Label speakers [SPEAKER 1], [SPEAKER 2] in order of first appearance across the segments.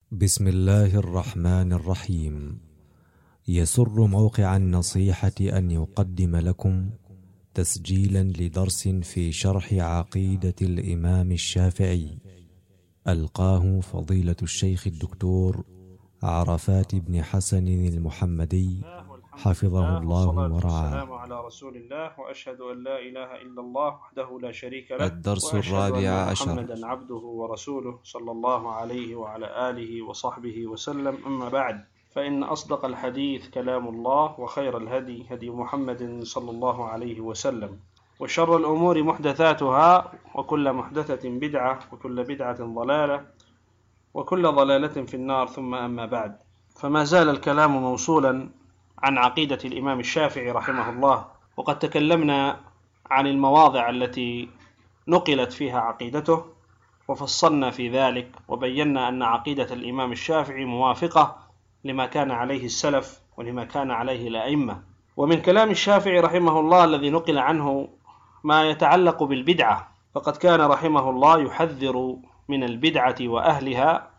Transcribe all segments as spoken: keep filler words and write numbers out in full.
[SPEAKER 1] بسم الله الرحمن الرحيم. يسر موقع النصيحة أن يقدم لكم تسجيلا لدرس في شرح عقيدة الإمام الشافعي، ألقاه فضيلة الشيخ الدكتور عرفات بن حسن المحمدي حفظه الله ورعاه.
[SPEAKER 2] والسلام على رسول الله، وأشهد أن لا إله إلا الله وحده لا شريك له،
[SPEAKER 1] الدرس
[SPEAKER 2] وأشهد
[SPEAKER 1] الرابع
[SPEAKER 2] أن
[SPEAKER 1] عشر.
[SPEAKER 2] محمدا عبده ورسوله صلى الله عليه وعلى آله وصحبه وسلم. أما بعد، فإن أصدق الحديث كلام الله، وخير الهدي هدي محمد صلى الله عليه وسلم، وشر الأمور محدثاتها، وكل محدثة بدعة، وكل بدعة ضلالة، وكل ضلالة في النار. ثم أما بعد، فما زال الكلام موصولا عن عقيدة الإمام الشافعي رحمه الله، وقد تكلمنا عن المواضع التي نقلت فيها عقيدته، وفصلنا في ذلك، وبينا أن عقيدة الإمام الشافعي موافقة لما كان عليه السلف ولما كان عليه الأئمة. ومن كلام الشافعي رحمه الله الذي نقل عنه ما يتعلق بالبدعة، فقد كان رحمه الله يحذر من البدعة وأهلها،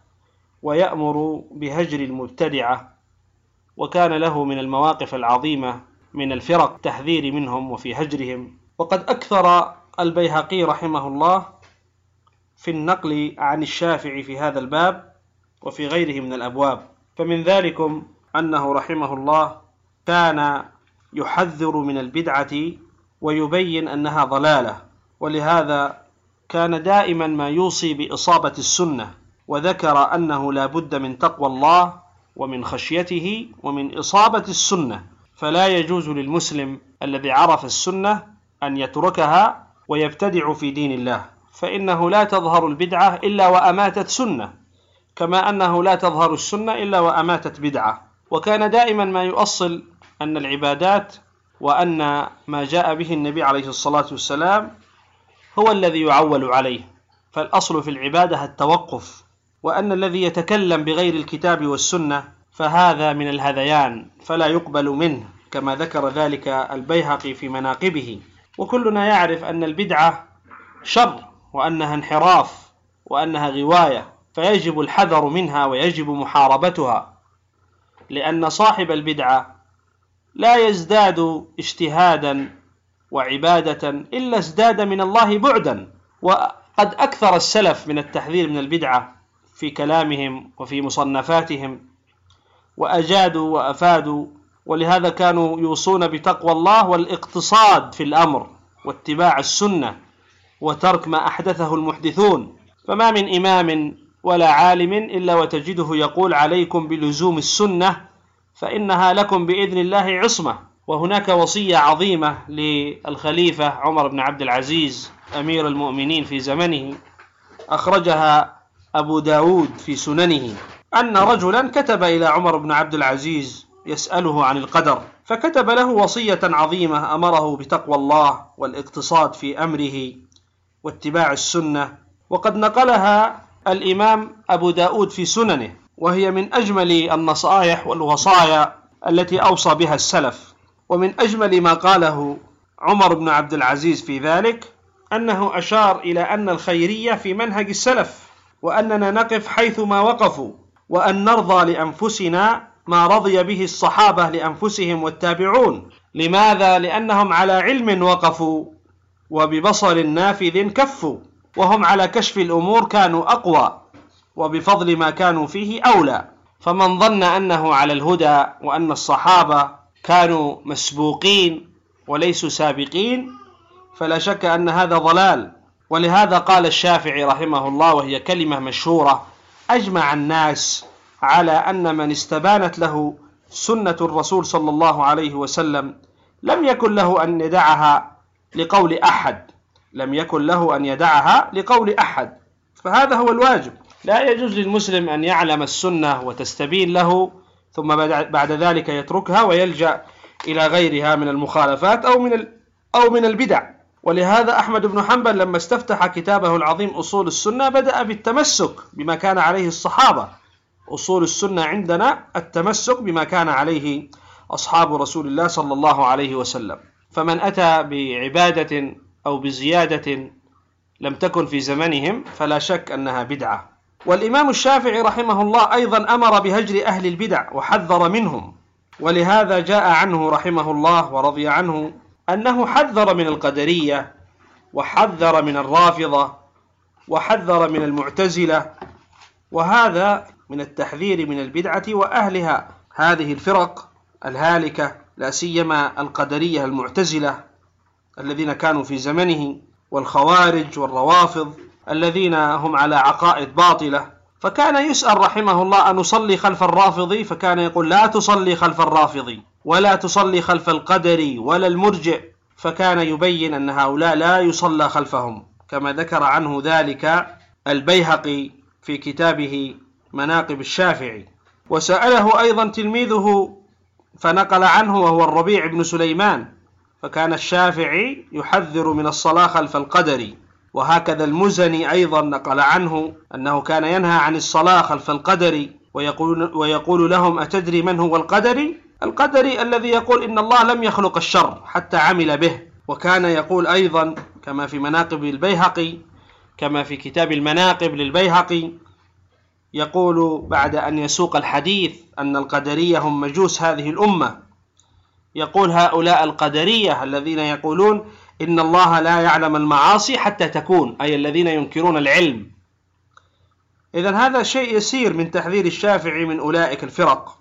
[SPEAKER 2] ويأمر بهجر المبتدعة، وكان له من المواقف العظيمة من الفرق التحذير منهم وفي هجرهم. وقد أكثر البيهقي رحمه الله في النقل عن الشافعي في هذا الباب وفي غيره من الأبواب، فمن ذلكم أنه رحمه الله كان يحذر من البدعة ويبين أنها ضلالة، ولهذا كان دائما ما يوصي بإصابة السنة، وذكر أنه لا بد من تقوى الله ومن خشيته ومن إصابة السنة، فلا يجوز للمسلم الذي عرف السنة أن يتركها ويبتدع في دين الله، فإنه لا تظهر البدعة إلا وأماتت سنة، كما أنه لا تظهر السنة إلا وأماتت بدعة. وكان دائما ما يؤصل أن العبادات وأن ما جاء به النبي عليه الصلاة والسلام هو الذي يعول عليه، فالأصل في العبادة التوقف، وأن الذي يتكلم بغير الكتاب والسنة فهذا من الهذيان فلا يقبل منه، كما ذكر ذلك البيهقي في مناقبه. وكلنا يعرف أن البدعة شر، وأنها انحراف، وأنها غواية، فيجب الحذر منها ويجب محاربتها، لأن صاحب البدعة لا يزداد اجتهادا وعبادة إلا ازداد من الله بعدا. وقد أكثر السلف من التحذير من البدعة في كلامهم وفي مصنفاتهم، وأجادوا وأفادوا، ولهذا كانوا يوصون بتقوى الله والاقتصاد في الأمر واتباع السنة وترك ما أحدثه المحدثون. فما من إمام ولا عالم إلا وتجده يقول عليكم بلزوم السنة فإنها لكم بإذن الله عصمة. وهناك وصية عظيمة للخليفة عمر بن عبد العزيز أمير المؤمنين في زمنه، أخرجها أبو داود في سننه، أن رجلا كتب إلى عمر بن عبد العزيز يسأله عن القدر، فكتب له وصية عظيمة أمره بتقوى الله والاقتصاد في أمره واتباع السنة، وقد نقلها الإمام أبو داود في سننه، وهي من أجمل النصائح والوصايا التي أوصى بها السلف. ومن أجمل ما قاله عمر بن عبد العزيز في ذلك أنه أشار إلى أن الخيرية في منهج السلف، وأننا نقف حيث ما وقفوا، وأن نرضى لأنفسنا ما رضي به الصحابة لأنفسهم والتابعون. لماذا؟ لأنهم على علم وقفوا، وببصر نافذ كفوا، وهم على كشف الأمور كانوا أقوى، وبفضل ما كانوا فيه أولى. فمن ظن أنه على الهدى وأن الصحابة كانوا مسبوقين وليسوا سابقين فلا شك أن هذا ضلال. ولهذا قال الشافعي رحمه الله، وهي كلمة مشهورة: أجمع الناس على أن من استبانت له سنة الرسول صلى الله عليه وسلم لم يكن له أن يدعها لقول أحد، لم يكن له أن يدعها لقول أحد. فهذا هو الواجب. لا يجوز للمسلم أن يعلم السنة وتستبين له ثم بعد ذلك يتركها ويلجأ إلى غيرها من المخالفات أو من أو من البدع. ولهذا أحمد بن حنبل لما استفتح كتابه العظيم أصول السنة بدأ بالتمسك بما كان عليه الصحابة. أصول السنة عندنا التمسك بما كان عليه أصحاب رسول الله صلى الله عليه وسلم. فمن أتى بعبادة أو بزيادة لم تكن في زمنهم فلا شك أنها بدعة. والإمام الشافعي رحمه الله أيضا أمر بهجر أهل البدع وحذر منهم، ولهذا جاء عنه رحمه الله ورضي عنه أنه حذر من القدرية وحذر من الرافضة وحذر من المعتزلة، وهذا من التحذير من البدعة وأهلها، هذه الفرق الهالكة لا سيما القدرية المعتزلة الذين كانوا في زمنه، والخوارج والروافض الذين هم على عقائد باطلة. فكان يسأل رحمه الله أن نصلي خلف الرافضي، فكان يقول لا تصلي خلف الرافضي ولا تصلي خلف القدري ولا المرجئ، فكان يبين أن هؤلاء لا يصلى خلفهم، كما ذكر عنه ذلك البيهقي في كتابه مناقب الشافعي. وسأله أيضا تلميذه فنقل عنه وهو الربيع بن سليمان، فكان الشافعي يحذر من الصلاة خلف القدري. وهكذا المزني أيضا نقل عنه أنه كان ينهى عن الصلاة خلف القدري، ويقول, ويقول لهم أتدري من هو القدري؟ القدري الذي يقول إن الله لم يخلق الشر حتى عمل به. وكان يقول أيضا كما في مناقب البيهقي، كما في كتاب المناقب للبيهقي، يقول بعد أن يسوق الحديث أن القدرية هم مجوس هذه الأمة، يقول هؤلاء القدرية الذين يقولون إن الله لا يعلم المعاصي حتى تكون، أي الذين ينكرون العلم. إذن هذا شيء يسير من تحذير الشافعي من أولئك الفرق.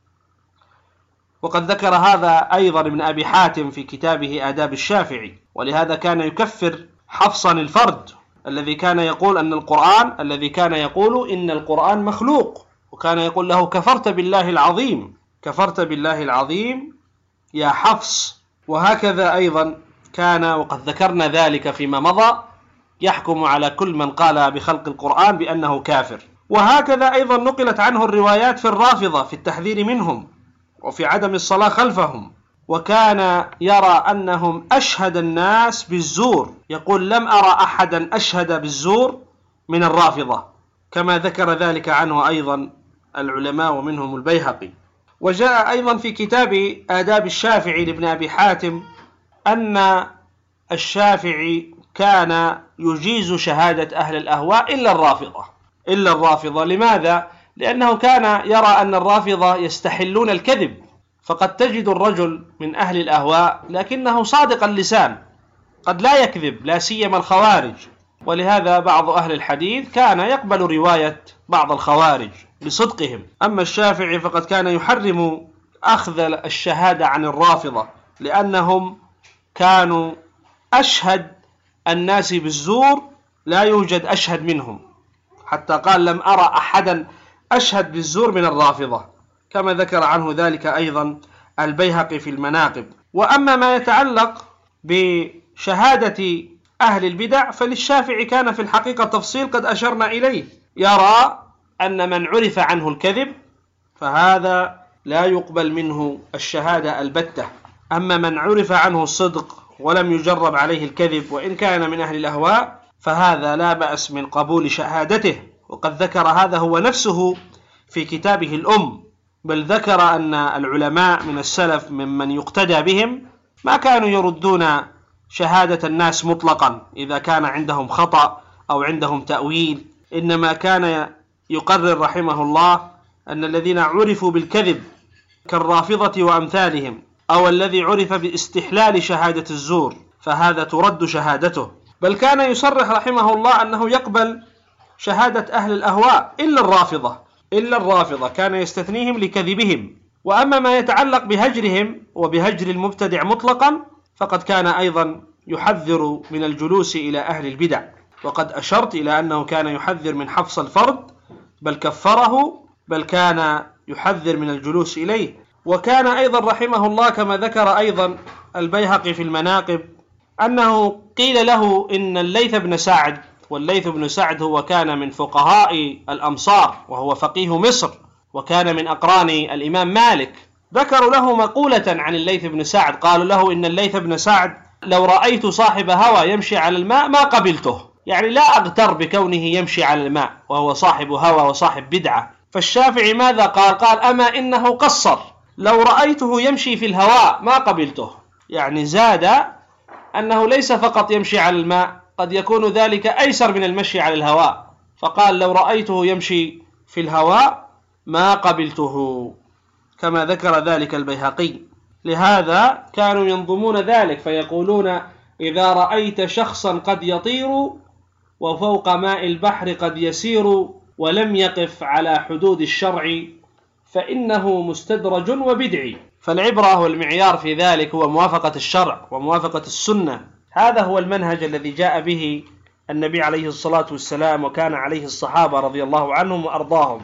[SPEAKER 2] وقد ذكر هذا أيضا ابن أبي حاتم في كتابه آداب الشافعي، ولهذا كان يكفر حفصا الفرد الذي كان يقول أن القرآن الذي كان يقول إن القرآن مخلوق، وكان يقول له كفرت بالله العظيم، كفرت بالله العظيم يا حفص. وهكذا أيضا كان، وقد ذكرنا ذلك فيما مضى، يحكم على كل من قال بخلق القرآن بأنه كافر. وهكذا أيضا نقلت عنه الروايات في الرافضة في التحذير منهم وفي عدم الصلاة خلفهم. وكان يرى أنهم أشهد الناس بالزور، يقول لم أرى أحدا أشهد بالزور من الرافضة، كما ذكر ذلك عنه أيضا العلماء ومنهم البيهقي. وجاء أيضا في كتاب آداب الشافعي لابن أبي حاتم أن الشافعي كان يجيز شهادة أهل الأهواء إلا الرافضة، إلا الرافضة. لماذا؟ لأنه كان يرى أن الرافضة يستحلون الكذب، فقد تجد الرجل من أهل الأهواء لكنه صادق اللسان، قد لا يكذب، لا سيما الخوارج. ولهذا بعض أهل الحديث كان يقبل رواية بعض الخوارج بصدقهم. أما الشافعي فقد كان يحرم أخذ الشهادة عن الرافضة، لأنهم كانوا أشهد الناس بالزور، لا يوجد أشهد منهم، حتى قال لم أرى أحدا أشهد بالزور من الرافضة، كما ذكر عنه ذلك أيضا البيهقي في المناقب. وأما ما يتعلق بشهادة أهل البدع فللشافعي كان في الحقيقة تفصيل قد أشرنا إليه، يرى أن من عرف عنه الكذب فهذا لا يقبل منه الشهادة البتة، أما من عرف عنه الصدق ولم يجرب عليه الكذب وإن كان من أهل الأهواء فهذا لا بأس من قبول شهادته. وقد ذكر هذا هو نفسه في كتابه الأم، بل ذكر أن العلماء من السلف ممن يقتدى بهم ما كانوا يردون شهادة الناس مطلقا إذا كان عندهم خطأ أو عندهم تأويل، إنما كان يقرر رحمه الله أن الذين عرفوا بالكذب كالرافضة وأمثالهم، أو الذي عرف باستحلال شهادة الزور، فهذا ترد شهادته. بل كان يصرح رحمه الله أنه يقبل شهادة أهل الأهواء إلا الرافضة، إلا الرافضة كان يستثنيهم لكذبهم. وأما ما يتعلق بهجرهم وبهجر المبتدع مطلقا فقد كان أيضا يحذر من الجلوس إلى أهل البدع، وقد أشرت إلى أنه كان يحذر من حفص الفرد، بل كفره، بل كان يحذر من الجلوس إليه. وكان أيضا رحمه الله كما ذكر أيضا البيهقي في المناقب أنه قيل له إن الليث بن سعد، والليث بن سعد هو كان من فقهاء الأمصار وهو فقيه مصر وكان من أقران الإمام مالك، ذكروا له مقولة عن الليث بن سعد، قالوا له إن الليث بن سعد لو رأيت صاحب هوى يمشي على الماء ما قبلته، يعني لا أغتر بكونه يمشي على الماء وهو صاحب هوى وصاحب بدعة. فالشافعي ماذا قال؟ قال أما إنه قصر، لو رأيته يمشي في الهواء ما قبلته، يعني زاد أنه ليس فقط يمشي على الماء، قد يكون ذلك أيسر من المشي على الهواء، فقال لو رأيته يمشي في الهواء ما قبلته، كما ذكر ذلك البيهقي. لهذا كانوا ينظمون ذلك فيقولون إذا رأيت شخصا قد يطير وفوق ماء البحر قد يسير ولم يقف على حدود الشرع فإنه مستدرج وبدعي. فالعبرة والمعيار في ذلك هو موافقة الشرع وموافقة السنة. هذا هو المنهج الذي جاء به النبي عليه الصلاة والسلام وكان عليه الصحابة رضي الله عنهم وأرضاهم،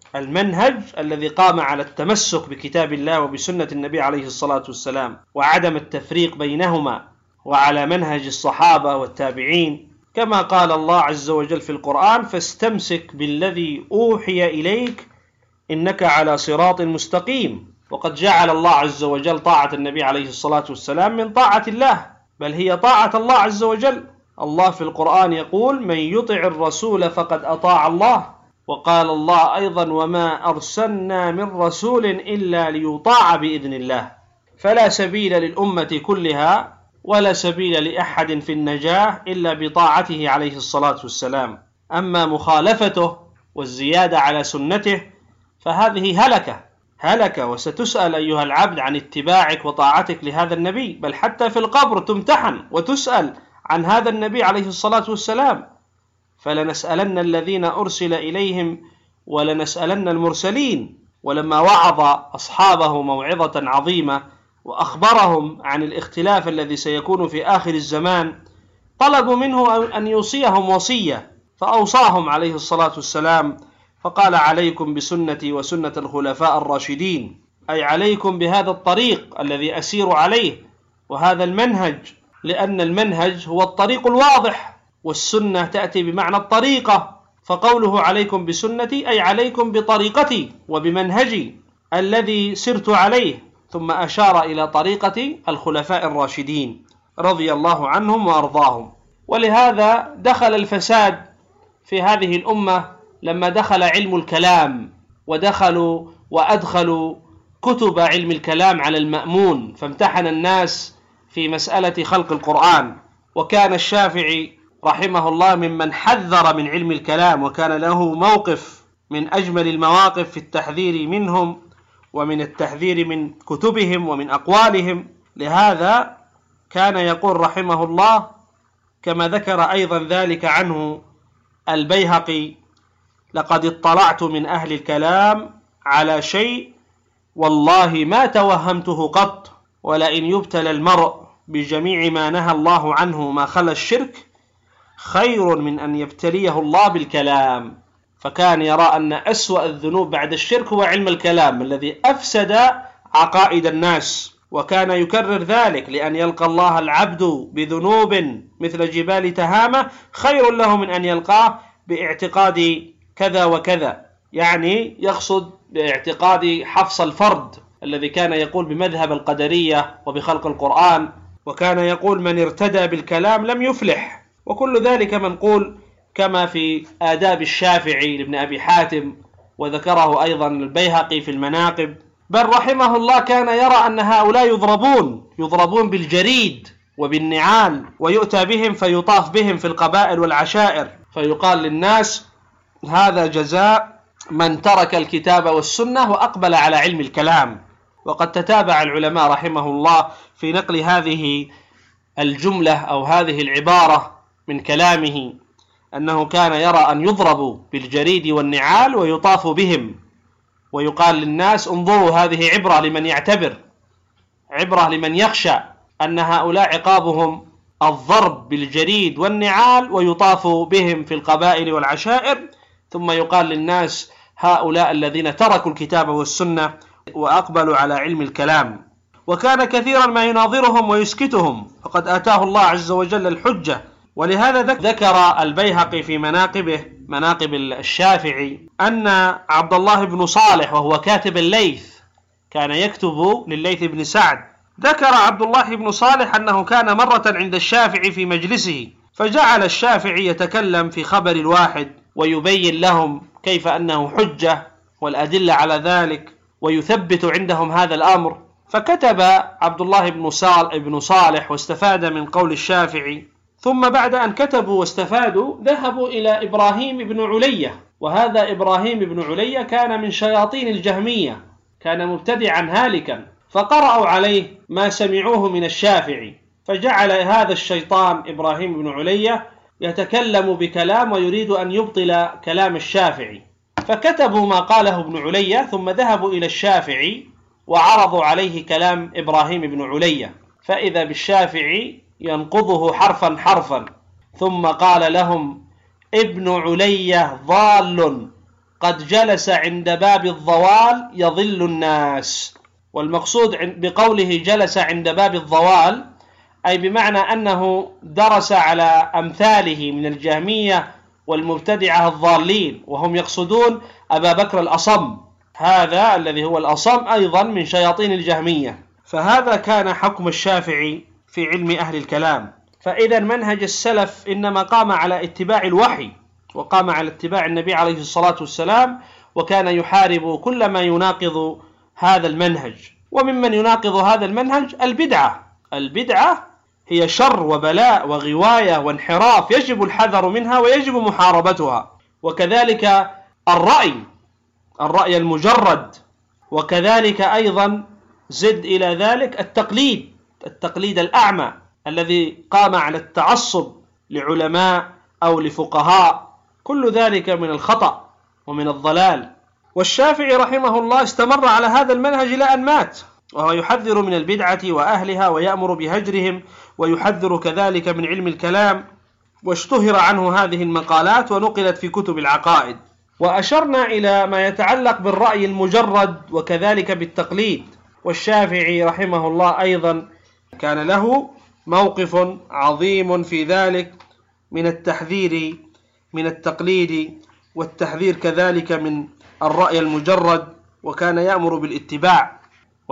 [SPEAKER 2] المنهج الذي قام على التمسك بكتاب الله وبسنة النبي عليه الصلاة والسلام وعدم التفريق بينهما، وعلى منهج الصحابة والتابعين، كما قال الله عز وجل في القرآن: فاستمسك بالذي أوحي إليك إنك على صراط مستقيم. وقد جعل الله عز وجل طاعة النبي عليه الصلاة والسلام من طاعة الله، بل هي طاعة الله عز وجل. الله في القرآن يقول: من يطع الرسول فقد أطاع الله. وقال الله أيضا: وما أرسلنا من رسول إلا ليطاع بإذن الله. فلا سبيل للأمة كلها ولا سبيل لأحد في النجاة إلا بطاعته عليه الصلاة والسلام. أما مخالفته والزيادة على سنته فهذه هلكة هلكة وستسأل أيها العبد عن اتباعك وطاعتك لهذا النبي، بل حتى في القبر تمتحن وتسأل عن هذا النبي عليه الصلاة والسلام. فلنسألن الذين أرسل إليهم ولنسألن المرسلين. ولما وعظ أصحابه موعظة عظيمة وأخبرهم عن الاختلاف الذي سيكون في آخر الزمان، طلبوا منه أن يوصيهم وصية، فأوصاهم عليه الصلاة والسلام فقال: عليكم بسنتي وسنة الخلفاء الراشدين، أي عليكم بهذا الطريق الذي أسير عليه وهذا المنهج، لأن المنهج هو الطريق الواضح، والسنة تأتي بمعنى الطريقة. فقوله عليكم بسنتي أي عليكم بطريقتي وبمنهجي الذي سرت عليه، ثم أشار إلى طريقة الخلفاء الراشدين رضي الله عنهم وأرضاهم. ولهذا دخل الفساد في هذه الأمة لما دخل علم الكلام، ودخلوا وأدخلوا كتب علم الكلام على المأمون، فامتحن الناس في مسألة خلق القرآن. وكان الشافعي رحمه الله ممن حذر من علم الكلام، وكان له موقف من أجمل المواقف في التحذير منهم ومن التحذير من كتبهم ومن أقوالهم. لهذا كان يقول رحمه الله، كما ذكر أيضا ذلك عنه البيهقي: لقد اطلعت من أهل الكلام على شيء والله ما توهمته قط، ولئن يبتلى المرء بجميع ما نهى الله عنه ما خلا الشرك خير من أن يبتليه الله بالكلام. فكان يرى أن أسوأ الذنوب بعد الشرك هو علم الكلام الذي أفسد عقائد الناس، وكان يكرر ذلك: لأن يلقى الله العبد بذنوب مثل جبال تهامة خير له من أن يلقاه باعتقاد كذا وكذا، يعني يقصد باعتقاد حفص الفرد الذي كان يقول بمذهب القدرية وبخلق القرآن، وكان يقول من ارتدى بالكلام لم يفلح. وكل ذلك منقول كما في آداب الشافعي لابن أبي حاتم، وذكره أيضا البيهقي في المناقب. بل رحمه الله كان يرى أن هؤلاء يضربون يضربون بالجريد وبالنعال، ويؤتى بهم فيطاف بهم في القبائل والعشائر، فيقال للناس: هذا جزاء من ترك الكتاب والسنة وأقبل على علم الكلام. وقد تتابع العلماء رحمه الله في نقل هذه الجملة أو هذه العبارة من كلامه، أنه كان يرى أن يضربوا بالجريد والنعال ويطاف بهم، ويقال للناس: انظروا هذه عبرة لمن يعتبر، عبرة لمن يخشى أن هؤلاء عقابهم الضرب بالجريد والنعال ويطاف بهم في القبائل والعشائر. ثم يقال للناس: هؤلاء الذين تركوا الكتاب والسنة وأقبلوا على علم الكلام. وكان كثيرا ما يناظرهم ويسكتهم، فقد آتاه الله عز وجل الحجة. ولهذا ذكر البيهقي في مناقبه مناقب الشافعي أن عبد الله بن صالح وهو كاتب الليث كان يكتب للليث بن سعد. ذكر عبد الله بن صالح أنه كان مرة عند الشافعي في مجلسه، فجعل الشافعي يتكلم في خبر الواحد ويبين لهم كيف أنه حجة والأدلة على ذلك، ويثبت عندهم هذا الأمر. فكتب عبد الله بن صالح واستفاد من قول الشافعي، ثم بعد أن كتبوا واستفادوا ذهبوا إلى إبراهيم بن علية، وهذا إبراهيم بن علية كان من شياطين الجهمية، كان مبتدعا هالكا، فقرأوا عليه ما سمعوه من الشافعي، فجعل هذا الشيطان إبراهيم بن علية يتكلم بكلام ويريد أن يبطل كلام الشافعي، فكتبوا ما قاله ابن علية ثم ذهبوا إلى الشافعي وعرضوا عليه كلام إبراهيم بن علية، فإذا بالشافعي ينقضه حرفا حرفا، ثم قال لهم: ابن علية ضال قد جلس عند باب الضوال يضل الناس. والمقصود بقوله جلس عند باب الضوال أي بمعنى أنه درس على أمثاله من الجهمية والمبتدعة الضالين، وهم يقصدون أبا بكر الأصم، هذا الذي هو الأصم أيضا من شياطين الجهمية. فهذا كان حكم الشافعي في علم أهل الكلام. فإذا منهج السلف إنما قام على اتباع الوحي، وقام على اتباع النبي عليه الصلاة والسلام، وكان يحارب كل ما يناقض هذا المنهج. وممن يناقض هذا المنهج البدعة. البدعة هي شر وبلاء وغواية وانحراف يجب الحذر منها ويجب محاربتها. وكذلك الرأي الرأي المجرد، وكذلك أيضا زد إلى ذلك التقليد التقليد الأعمى الذي قام على التعصب لعلماء أو لفقهاء، كل ذلك من الخطأ ومن الضلال. والشافعي رحمه الله استمر على هذا المنهج إلى أن مات، وهو يحذر من البدعة وأهلها ويأمر بهجرهم، ويحذر كذلك من علم الكلام، واشتهر عنه هذه المقالات ونقلت في كتب العقائد. وأشرنا إلى ما يتعلق بالرأي المجرد وكذلك بالتقليد. والشافعي رحمه الله أيضا كان له موقف عظيم في ذلك من التحذير من التقليد، والتحذير كذلك من الرأي المجرد، وكان يأمر بالاتباع.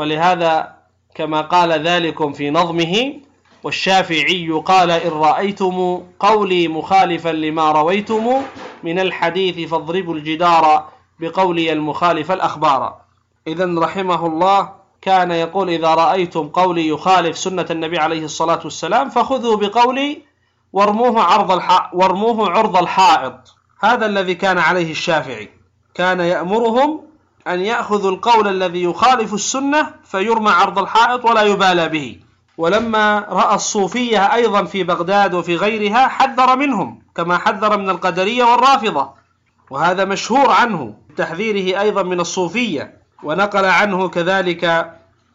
[SPEAKER 2] ولهذا كما قال ذلكم في نظمه: والشافعي قال إن رأيتم قولي مخالفا لما رويتم من الحديث فاضربوا الجدار بقولي المخالف الأخبار. إذن رحمه الله كان يقول: إذا رأيتم قولي يخالف سنة النبي عليه الصلاة والسلام فخذوا بقولي وارموه عرض الح... وارموه عرض الحائط. هذا الذي كان عليه الشافعي، كان يأمرهم أن يأخذوا القول الذي يخالف السنة فيرمى عرض الحائط ولا يبالى به. ولما رأى الصوفية أيضا في بغداد وفي غيرها حذر منهم كما حذر من القدرية والرافضة، وهذا مشهور عنه تحذيره أيضا من الصوفية، ونقل عنه كذلك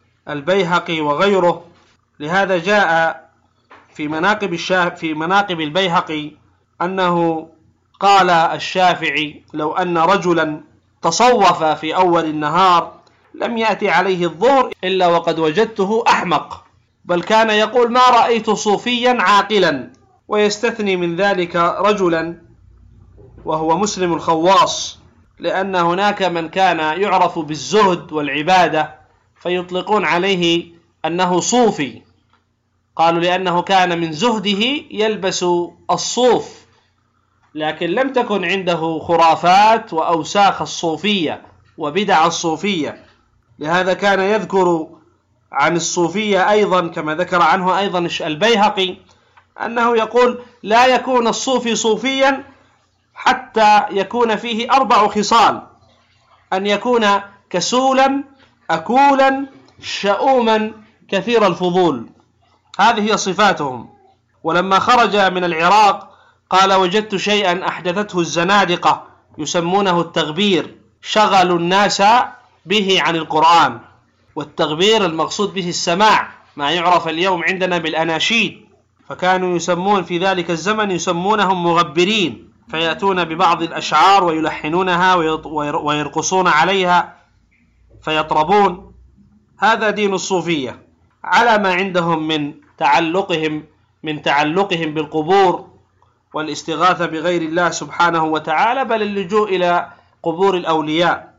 [SPEAKER 2] البيهقي وغيره. لهذا جاء في مناقب الشاف في مناقب البيهقي أنه قال الشافعي: لو أن رجلا تصوف في أول النهار لم يأتي عليه الظهر إلا وقد وجدته أحمق، بل كان يقول: ما رأيت صوفيا عاقلا. ويستثني من ذلك رجلا وهو مسلم الخواص، لأن هناك من كان يعرف بالزهد والعبادة فيطلقون عليه أنه صوفي، قالوا لأنه كان من زهده يلبس الصوف، لكن لم تكن عنده خرافات وأوساخ الصوفية وبدع الصوفية. لهذا كان يذكر عن الصوفية أيضا كما ذكر عنه أيضا البيهقي أنه يقول: لا يكون الصوفي صوفيا حتى يكون فيه أربع خصال: أن يكون كسولا أكولا شؤوما كثير الفضول. هذه هي صفاتهم. ولما خرج من العراق قال: وجدت شيئا أحدثته الزنادقة يسمونه التغبير، شغلوا الناس به عن القرآن. والتغبير المقصود به السماع، ما يعرف اليوم عندنا بالأناشيد، فكانوا يسمون في ذلك الزمن يسمونهم مغبرين، فيأتون ببعض الأشعار ويلحنونها ويرقصون عليها فيطربون. هذا دين الصوفية على ما عندهم من تعلقهم من تعلقهم بالقبور والاستغاثة بغير الله سبحانه وتعالى، بل اللجوء إلى قبور الأولياء،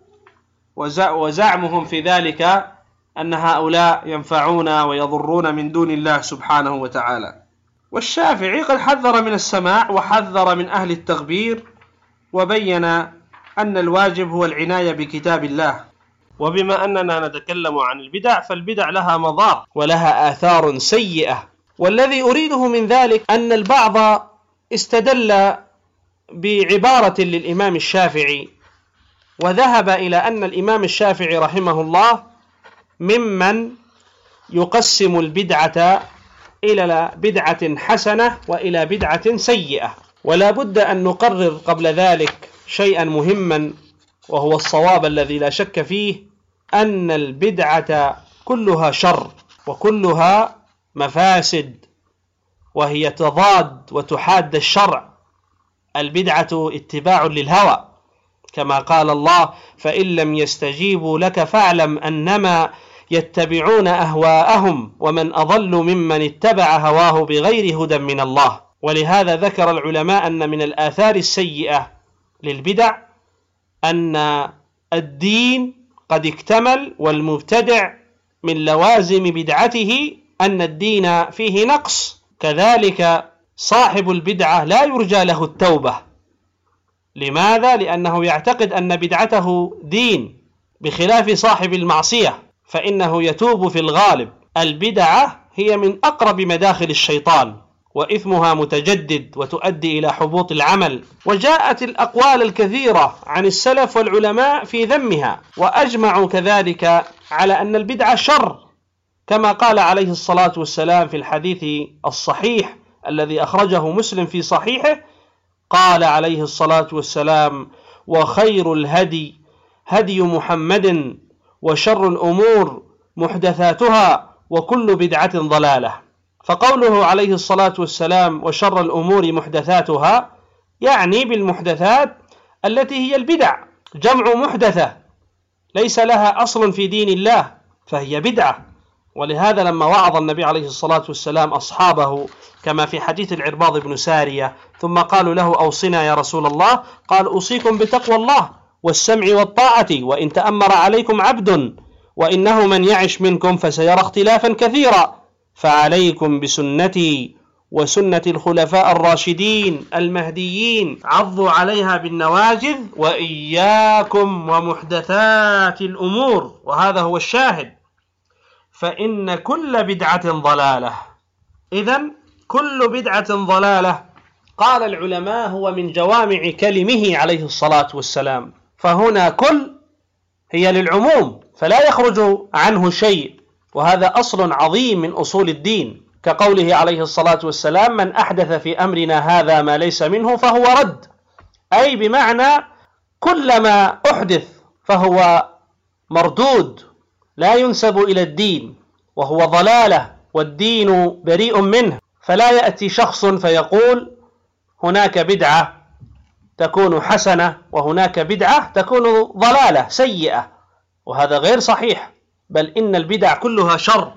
[SPEAKER 2] وزعمهم في ذلك أن هؤلاء ينفعون ويضرون من دون الله سبحانه وتعالى. والشافعي قد حذر من السماع وحذر من أهل التغبير، وبين أن الواجب هو العناية بكتاب الله. وبما أننا نتكلم عن البدع، فالبدع لها مضار ولها آثار سيئة والذي أريده من ذلك أن البعض استدل بعبارة للإمام الشافعي وذهب إلى أن الإمام الشافعي رحمه الله ممن يقسم البدعة إلى بدعة حسنة وإلى بدعة سيئة. ولا بد أن نقرر قبل ذلك شيئا مهما، وهو الصواب الذي لا شك فيه، أن البدعة كلها شر وكلها مفاسد، وهي تضاد وتحاد الشرع. البدعة اتباع للهوى، كما قال الله: فإن لم يستجيبوا لك فاعلم أنما يتبعون أهواءهم ومن أضل ممن اتبع هواه بغير هدى من الله. ولهذا ذكر العلماء أن من الآثار السيئة للبدع أن الدين قد اكتمل، والمبتدع من لوازم بدعته أن الدين فيه نقص. كذلك صاحب البدعة لا يرجى له التوبة. لماذا؟ لأنه يعتقد أن بدعته دين، بخلاف صاحب المعصية فإنه يتوب في الغالب. البدعة هي من أقرب مداخل الشيطان، وإثمها متجدد وتؤدي إلى حبوط العمل. وجاءت الأقوال الكثيرة عن السلف والعلماء في ذمها، وأجمعوا كذلك على أن البدعة شر، كما قال عليه الصلاة والسلام في الحديث الصحيح الذي أخرجه مسلم في صحيحه، قال عليه الصلاة والسلام: وخير الهدي هدي محمد وشر الأمور محدثاتها وكل بدعة ضلالة. فقوله عليه الصلاة والسلام وشر الأمور محدثاتها يعني بالمحدثات التي هي البدع، جمع محدثة ليس لها أصل في دين الله فهي بدعة. ولهذا لما وعظ النبي عليه الصلاة والسلام أصحابه كما في حديث العرباض بن سارية ثم قالوا له: أوصنا يا رسول الله، قال: أوصيكم بتقوى الله والسمع والطاعة وإن تأمر عليكم عبد، وإنه من يعش منكم فسيرى اختلافا كثيرا، فعليكم بسنتي وسنة الخلفاء الراشدين المهديين، عضوا عليها بالنواجذ، وإياكم ومحدثات الأمور. وهذا هو الشاهد، فإن كل بدعة ضلالة. إذن كل بدعة ضلالة، قال العلماء هو من جوامع كلمه عليه الصلاة والسلام، فهنا كل هي للعموم فلا يخرج عنه شيء، وهذا أصل عظيم من أصول الدين، كقوله عليه الصلاة والسلام: من أحدث في أمرنا هذا ما ليس منه فهو رد، أي بمعنى كل ما أحدث فهو مردود لا ينسب إلى الدين، وهو ضلالة والدين بريء منه. فلا يأتي شخص فيقول هناك بدعة تكون حسنة وهناك بدعة تكون ضلالة سيئة، وهذا غير صحيح، بل إن البدع كلها شر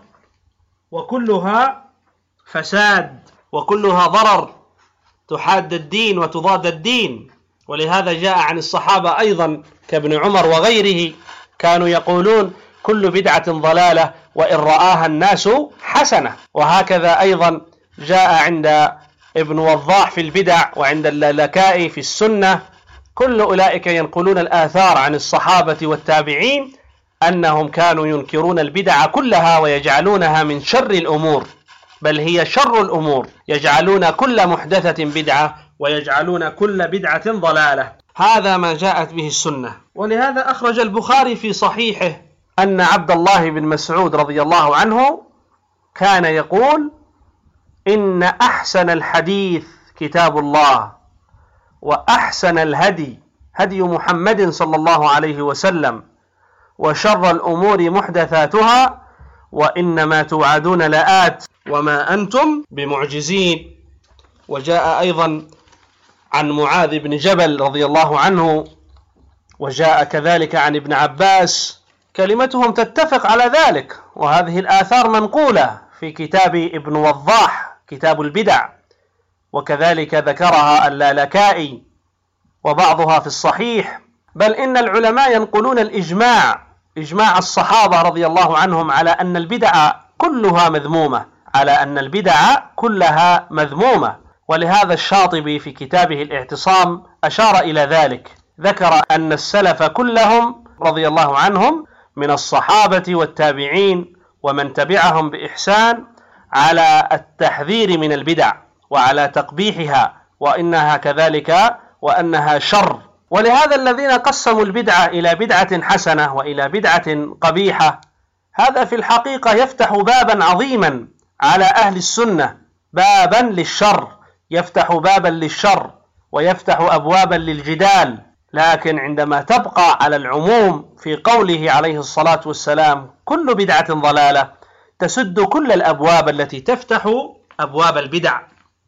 [SPEAKER 2] وكلها فساد وكلها ضرر، تحاد الدين وتضاد الدين. ولهذا جاء عن الصحابة أيضا كابن عمر وغيره كانوا يقولون: كل بدعة ضلالة وإن رآها الناس حسنة. وهكذا أيضا جاء عند ابن وضاح في البدع وعند اللالكائي في السنة، كل أولئك ينقلون الآثار عن الصحابة والتابعين أنهم كانوا ينكرون البدع كلها ويجعلونها من شر الأمور، بل هي شر الأمور، يجعلون كل محدثة بدعة ويجعلون كل بدعة ضلالة. هذا ما جاءت به السنة. ولهذا أخرج البخاري في صحيحه أن عبد الله بن مسعود رضي الله عنه كان يقول: إن أحسن الحديث كتاب الله، وأحسن الهدي هدي محمد صلى الله عليه وسلم، وشر الأمور محدثاتها، وإنما توعدون لآت وما أنتم بمعجزين. وجاء أيضا عن معاذ بن جبل رضي الله عنه، وجاء كذلك عن ابن عباس، كلمتهم تتفق على ذلك. وهذه الآثار منقولة في كتاب ابن وضاح كتاب البدع، وكذلك ذكرها اللالكائي وبعضها في الصحيح. بل إن العلماء ينقلون الإجماع، إجماع الصحابة رضي الله عنهم على أن البدع كلها مذمومة، على أن البدع كلها مذمومة. ولهذا الشاطبي في كتابه الاعتصام أشار إلى ذلك، ذكر أن السلف كلهم رضي الله عنهم من الصحابة والتابعين ومن تبعهم بإحسان على التحذير من البدع وعلى تقبيحها وإنها كذلك وأنها شر. ولهذا الذين قسموا البدعة إلى بدعة حسنة وإلى بدعة قبيحة، هذا في الحقيقة يفتح بابا عظيما على أهل السنة، بابا للشر، يفتح بابا للشر ويفتح أبوابا للجدال. لكن عندما تبقى على العموم في قوله عليه الصلاة والسلام كل بدعة ضلالة، تسد كل الأبواب التي تفتح أبواب البدع،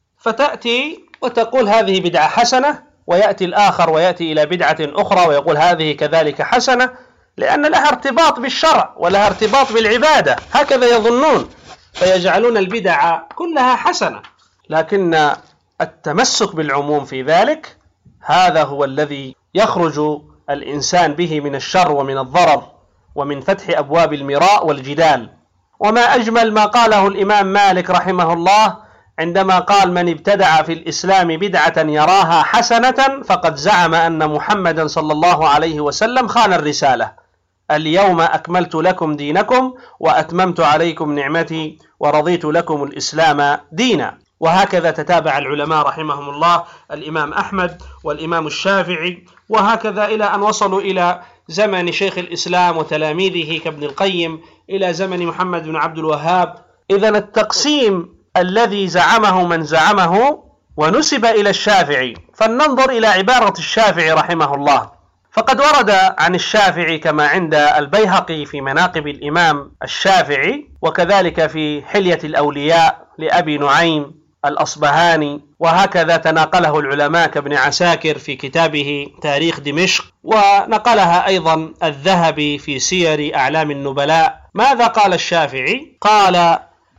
[SPEAKER 2] فتأتي وتقول هذه بدعة حسنة، ويأتي الآخر ويأتي إلى بدعة أخرى ويقول هذه كذلك حسنة، لأن لها ارتباط بالشرع ولها ارتباط بالعبادة، هكذا يظنون، فيجعلون البدع كلها حسنة. لكن التمسك بالعموم في ذلك هذا هو الذي يخرج الإنسان به من الشر ومن الضرر ومن فتح أبواب المراء والجدال. وما أجمل ما قاله الإمام مالك رحمه الله عندما قال من ابتدع في الإسلام بدعة يراها حسنة فقد زعم أن محمدا صلى الله عليه وسلم خان الرسالة. اليوم أكملت لكم دينكم وأتممت عليكم نعمتي ورضيت لكم الإسلام دينا. وهكذا تتابع العلماء رحمهم الله، الإمام أحمد والإمام الشافعي، وهكذا إلى أن وصلوا إلى زمن شيخ الإسلام وتلاميذه كابن القيم، إلى زمن محمد بن عبد الوهاب. إذن التقسيم الذي زعمه من زعمه ونسب إلى الشافعي، فلننظر إلى عبارة الشافعي رحمه الله. فقد ورد عن الشافعي كما عند البيهقي في مناقب الإمام الشافعي، وكذلك في حلية الأولياء لأبي نعيم الأصبهاني، وهكذا تناقله العلماء كابن عساكر في كتابه تاريخ دمشق، ونقلها أيضا الذهبي في سير أعلام النبلاء. ماذا قال الشافعي؟ قال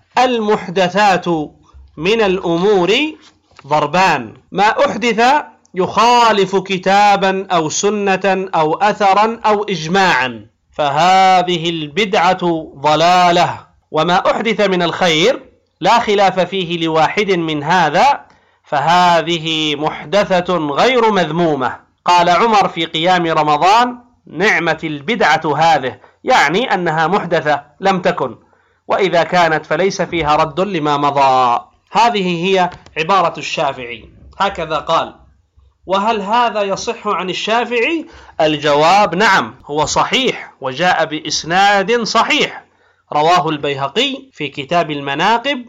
[SPEAKER 2] المحدثات من الأمور ضربان، ما أحدث يخالف كتابا أو سنة أو أثرا أو إجماعا فهذه البدعة ضلالة، وما أحدث من الخير لا خلاف فيه لواحد من هذا فهذه محدثة غير مذمومة. قال عمر في قيام رمضان نعمة البدعة هذه، يعني أنها محدثة لم تكن، وإذا كانت فليس فيها رد لما مضى. هذه هي عبارة الشافعي، هكذا قال. وهل هذا يصح عن الشافعي؟ الجواب نعم، هو صحيح وجاء بإسناد صحيح، رواه البيهقي في كتاب المناقب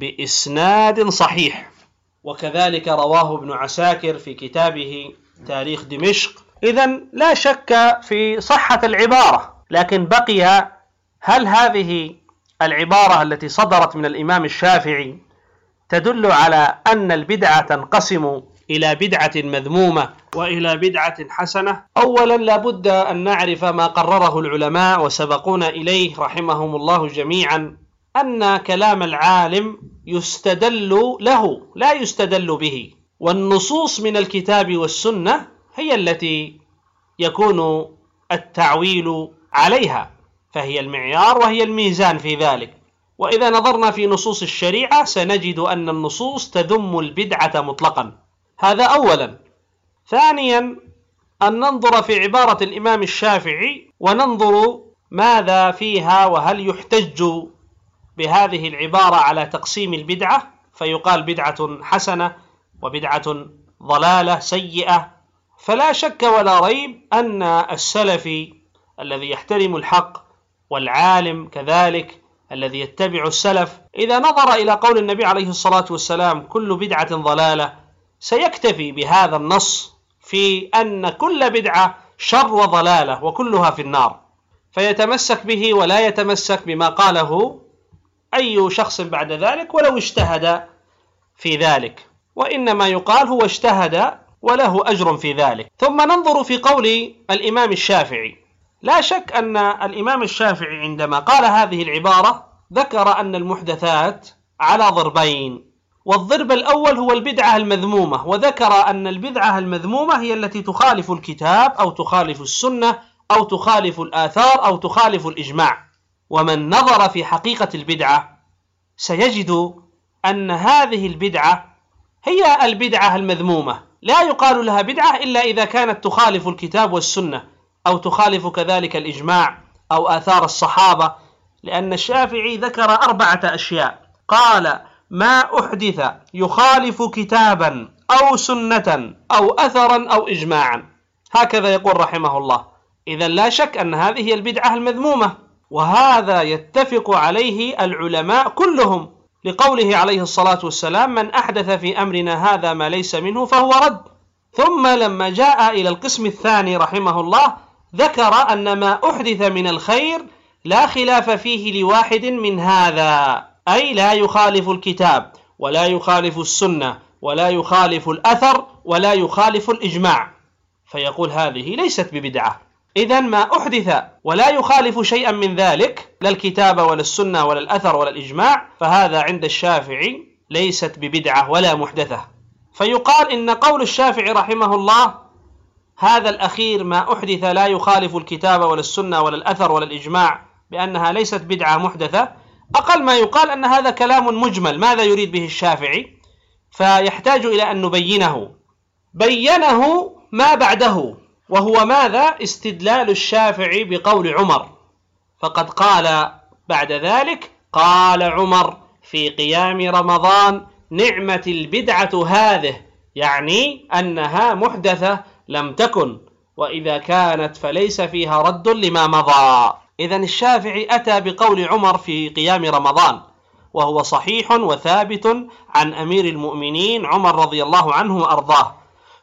[SPEAKER 2] بإسناد صحيح، وكذلك رواه ابن عساكر في كتابه تاريخ دمشق. إذن لا شك في صحة العبارة، لكن بقي هل هذه العبارة التي صدرت من الإمام الشافعي تدل على أن البدعة تنقسم إلى بدعة مذمومة وإلى بدعة حسنة؟ أولا لابد أن نعرف ما قرره العلماء وسبقونا إليه رحمهم الله جميعا، أن كلام العالم يستدل له لا يستدل به، والنصوص من الكتاب والسنة هي التي يكون التعويل عليها، فهي المعيار وهي الميزان في ذلك. وإذا نظرنا في نصوص الشريعة سنجد أن النصوص تذم البدعة مطلقا، هذا أولا. ثانيا أن ننظر في عبارة الإمام الشافعي وننظر ماذا فيها، وهل يحتج بهذه العبارة على تقسيم البدعة فيقال بدعة حسنة وبدعة ضلالة سيئة. فلا شك ولا ريب أن السلفي الذي يحترم الحق والعالم كذلك الذي يتبع السلف إذا نظر إلى قول النبي عليه الصلاة والسلام كل بدعة ضلالة سيكتفي بهذا النص في أن كل بدعة شر وضلالة وكلها في النار، فيتمسك به ولا يتمسك بما قاله أي شخص بعد ذلك ولو اجتهد في ذلك، وإنما يقال هو اجتهد وله أجر في ذلك. ثم ننظر في قول الإمام الشافعي. لا شك أن الإمام الشافعي عندما قال هذه العبارة ذكر أن المحدثات على ضربين، والضرب الأول هو البدعة المذمومة، وذكر أن البدعة المذمومة هي التي تخالف الكتاب أو تخالف السنة أو تخالف الآثار أو تخالف الإجماع. ومن نظر في حقيقة البدعة سيجد أن هذه البدعة هي البدعة المذمومة، لا يقال لها بدعة إلا إذا كانت تخالف الكتاب والسنة أو تخالف كذلك الإجماع أو آثار الصحابة، لأن الشافعي ذكر أربعة أشياء: قال: ما أحدث يخالف كتابا أو سنة أو أثرا أو إجماعا. هكذا يقول رحمه الله. إذن لا شك أن هذه هي البدعة المذمومة، وهذا يتفق عليه العلماء كلهم، لقوله عليه الصلاة والسلام: من أحدث في أمرنا هذا ما ليس منه فهو رد. ثم لما جاء إلى القسم الثاني رحمه الله ذكر أن ما أحدث من الخير لا خلاف فيه لواحد من هذا، أي لا يخالف الكتاب ولا يخالف السنة ولا يخالف الأثر ولا يخالف الإجماع، فيقول هذه ليست ببدعة. إذن ما أحدث ولا يخالف شيئا من ذلك، لا الكتاب ولا السنة ولا الأثر ولا الإجماع، فهذا عند الشافعي ليست ببدعة ولا محدثة. فيقال إن قول الشافعي رحمه الله هذا الأخير ما أحدث لا يخالف الكتاب ولا السنة ولا الأثر ولا الإجماع بأنها ليست بدعة محدثة، أقل ما يقال أن هذا كلام مجمل. ماذا يريد به الشافعي؟ فيحتاج إلى أن نبينه. بينه ما بعده، وهو ماذا؟ استدلال الشافعي بقول عمر، فقد قال بعد ذلك: قال عمر في قيام رمضان: نعمة البدعة هذه، يعني أنها محدثة لم تكن، وإذا كانت فليس فيها رد لما مضى. إذن الشافعي أتى بقول عمر في قيام رمضان، وهو صحيح وثابت عن أمير المؤمنين عمر رضي الله عنه وأرضاه،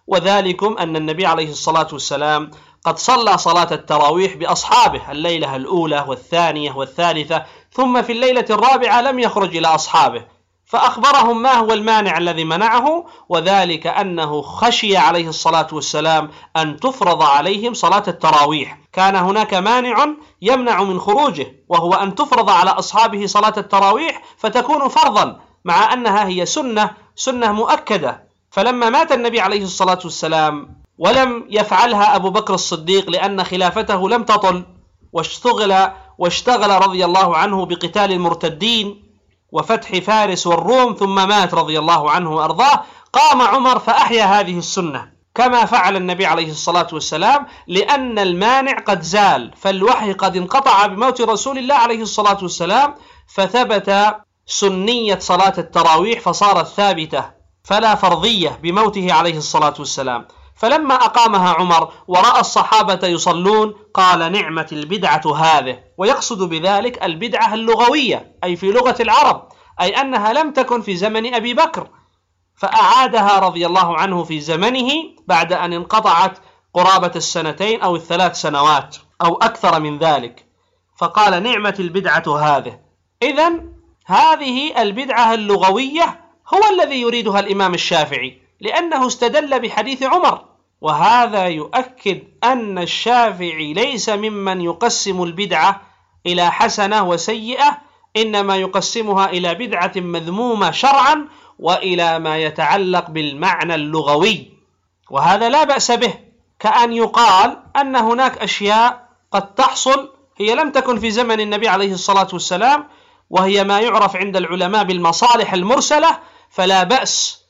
[SPEAKER 2] وذلكم أن النبي عليه الصلاة والسلام قد صلى صلاة التراويح بأصحابه الليلة الأولى والثانية والثالثة، ثم في الليلة الرابعة لم يخرج إلى أصحابه، فأخبرهم ما هو المانع الذي منعه، وذلك أنه خشي عليه الصلاة والسلام أن تفرض عليهم صلاة التراويح. كان هناك مانع يمنع من خروجه، وهو أن تفرض على أصحابه صلاة التراويح فتكون فرضا، مع أنها هي سنة سنة مؤكدة. فلما مات النبي عليه الصلاة والسلام ولم يفعلها أبو بكر الصديق لأن خلافته لم تطل، واشتغل واشتغل رضي الله عنه بقتال المرتدين وفتح فارس والروم، ثم مات رضي الله عنه وأرضاه، قام عمر فأحيا هذه السنة كما فعل النبي عليه الصلاة والسلام، لأن المانع قد زال، فالوحي قد انقطع بموت رسول الله عليه الصلاة والسلام، فثبت سنية صلاة التراويح فصارت ثابتة فلا فرضية بموته عليه الصلاة والسلام. فلما أقامها عمر ورأى الصحابة يصلون قال: نعمة البدعة هذه، ويقصد بذلك البدعة اللغوية، أي في لغة العرب، أي أنها لم تكن في زمن أبي بكر، فأعادها رضي الله عنه في زمنه بعد أن انقطعت قرابة السنتين أو الثلاث سنوات أو أكثر من ذلك، فقال: نعمة البدعة هذه. إذن هذه البدعة اللغوية هو الذي يريدها الإمام الشافعي، لأنه استدل بحديث عمر، وهذا يؤكد أن الشافعي ليس ممن يقسم البدعة إلى حسنة وسيئة، إنما يقسمها إلى بدعة مذمومة شرعا وإلى ما يتعلق بالمعنى اللغوي، وهذا لا بأس به، كأن يقال أن هناك أشياء قد تحصل هي لم تكن في زمن النبي عليه الصلاة والسلام، وهي ما يعرف عند العلماء بالمصالح المرسلة، فلا بأس،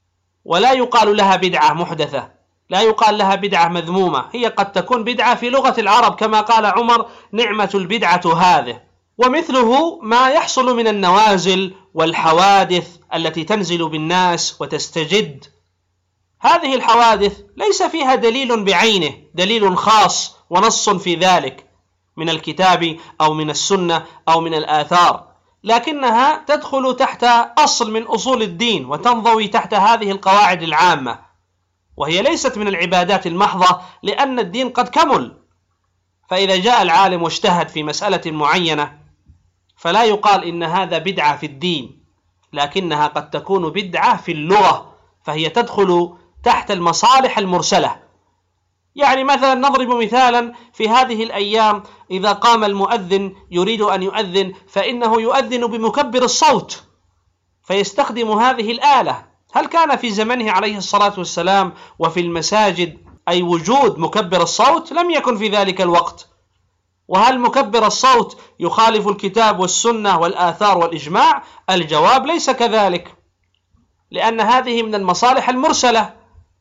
[SPEAKER 2] ولا يقال لها بدعة محدثة، لا يقال لها بدعة مذمومة، هي قد تكون بدعة في لغة العرب كما قال عمر: نعمة البدعة هذه. ومثله ما يحصل من النوازل والحوادث التي تنزل بالناس وتستجد، هذه الحوادث ليس فيها دليل بعينه، دليل خاص ونص في ذلك من الكتاب أو من السنة أو من الآثار، لكنها تدخل تحت أصل من أصول الدين وتنضوي تحت هذه القواعد العامة، وهي ليست من العبادات المحضة، لأن الدين قد كمل. فإذا جاء العالم واجتهد في مسألة معينة فلا يقال إن هذا بدعة في الدين، لكنها قد تكون بدعة في اللغة، فهي تدخل تحت المصالح المرسلة. يعني مثلا نضرب مثالا: في هذه الأيام إذا قام المؤذن يريد أن يؤذن فإنه يؤذن بمكبر الصوت، فيستخدم هذه الآلة. هل كان في زمنه عليه الصلاة والسلام وفي المساجد أي وجود مكبر الصوت؟ لم يكن في ذلك الوقت. وهل مكبر الصوت يخالف الكتاب والسنة والآثار والإجماع؟ الجواب ليس كذلك، لأن هذه من المصالح المرسلة.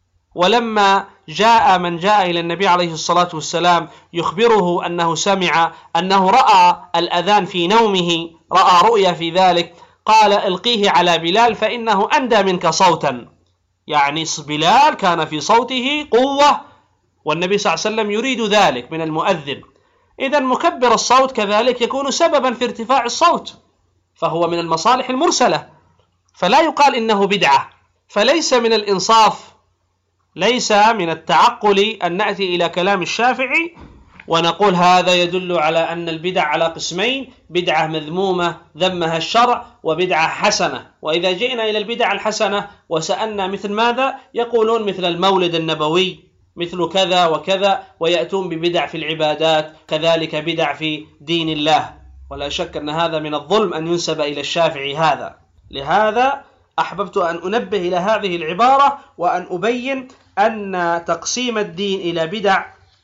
[SPEAKER 2] ولما جاء من جاء إلى النبي عليه الصلاة والسلام يخبره أنه سمع أنه رأى الأذان في نومه، رأى رؤيا في ذلك، قال القيه على بلال فإنه أندى منك صوتا، يعني بلال كان في صوته قوة والنبي صلى الله عليه وسلم يريد ذلك من المؤذن. إذن مكبر الصوت كذلك يكون سببا في ارتفاع الصوت، فهو من المصالح المرسلة، فلا يقال إنه بدعة. فليس من الإنصاف، ليس من التعقل أن نأتي إلى كلام الشافعي ونقول هذا يدل على أن البدع على قسمين: بدعة مذمومة ذمها الشرع، وبدعة حسنة. وإذا جئنا إلى البدع الحسنة وسألنا مثل ماذا، يقولون مثل المولد النبوي، مثل كذا وكذا، ويأتون ببدع في العبادات، كذلك بدع في دين الله. ولا شك أن هذا من الظلم أن ينسب إلى الشافعي هذا. لهذا أحببت أن أنبه إلى هذه العبارة وأن أبين أن تقسيم الدين إلى بدع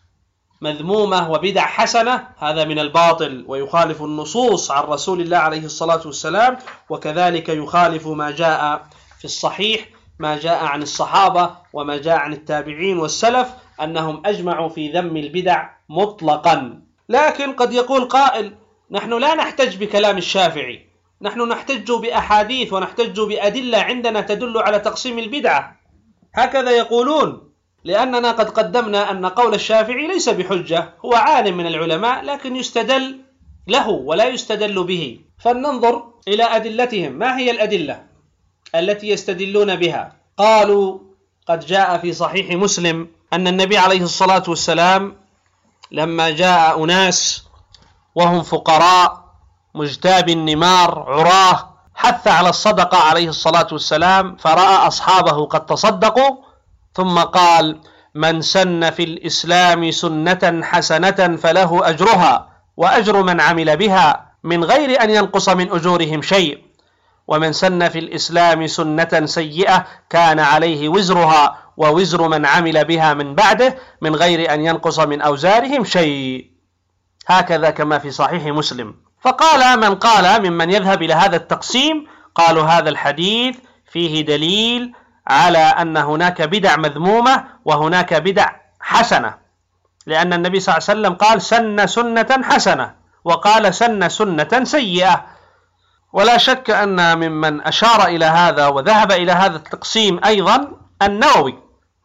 [SPEAKER 2] مذمومة وبدع حسنة هذا من الباطل، ويخالف النصوص عن رسول الله عليه الصلاة والسلام، وكذلك يخالف ما جاء في الصحيح، ما جاء عن الصحابة وما جاء عن التابعين والسلف أنهم أجمعوا في ذم البدع مطلقا. لكن قد يقول قائل: نحن لا نحتج بكلام الشافعي، نحن نحتج بأحاديث ونحتج بأدلة عندنا تدل على تقسيم البدعة. هكذا يقولون، لأننا قد قدمنا أن قول الشافعي ليس بحجة، هو عالم من العلماء لكن يستدل له ولا يستدل به. فلننظر إلى أدلتهم. ما هي الأدلة التي يستدلون بها؟ قالوا: قد جاء في صحيح مسلم أن النبي عليه الصلاة والسلام لما جاء أناس وهم فقراء مجتاب النمار عراه حث على الصدقة عليه الصلاة والسلام، فرأى أصحابه قد تصدقوا ثم قال: من سن في الإسلام سنة حسنة فله أجرها وأجر من عمل بها من غير أن ينقص من أجورهم شيء، ومن سن في الإسلام سنة سيئة كان عليه وزرها ووزر من عمل بها من بعده من غير أن ينقص من أوزارهم شيء. هكذا كما في صحيح مسلم. فقال من قال ممن يذهب إلى هذا التقسيم، قالوا هذا الحديث فيه دليل على أن هناك بدع مذمومة وهناك بدع حسنة، لأن النبي صلى الله عليه وسلم قال: سن سنة حسنة، وقال: سن سنة سيئة. ولا شك أن ممن أشار إلى هذا وذهب إلى هذا التقسيم أيضا النووي.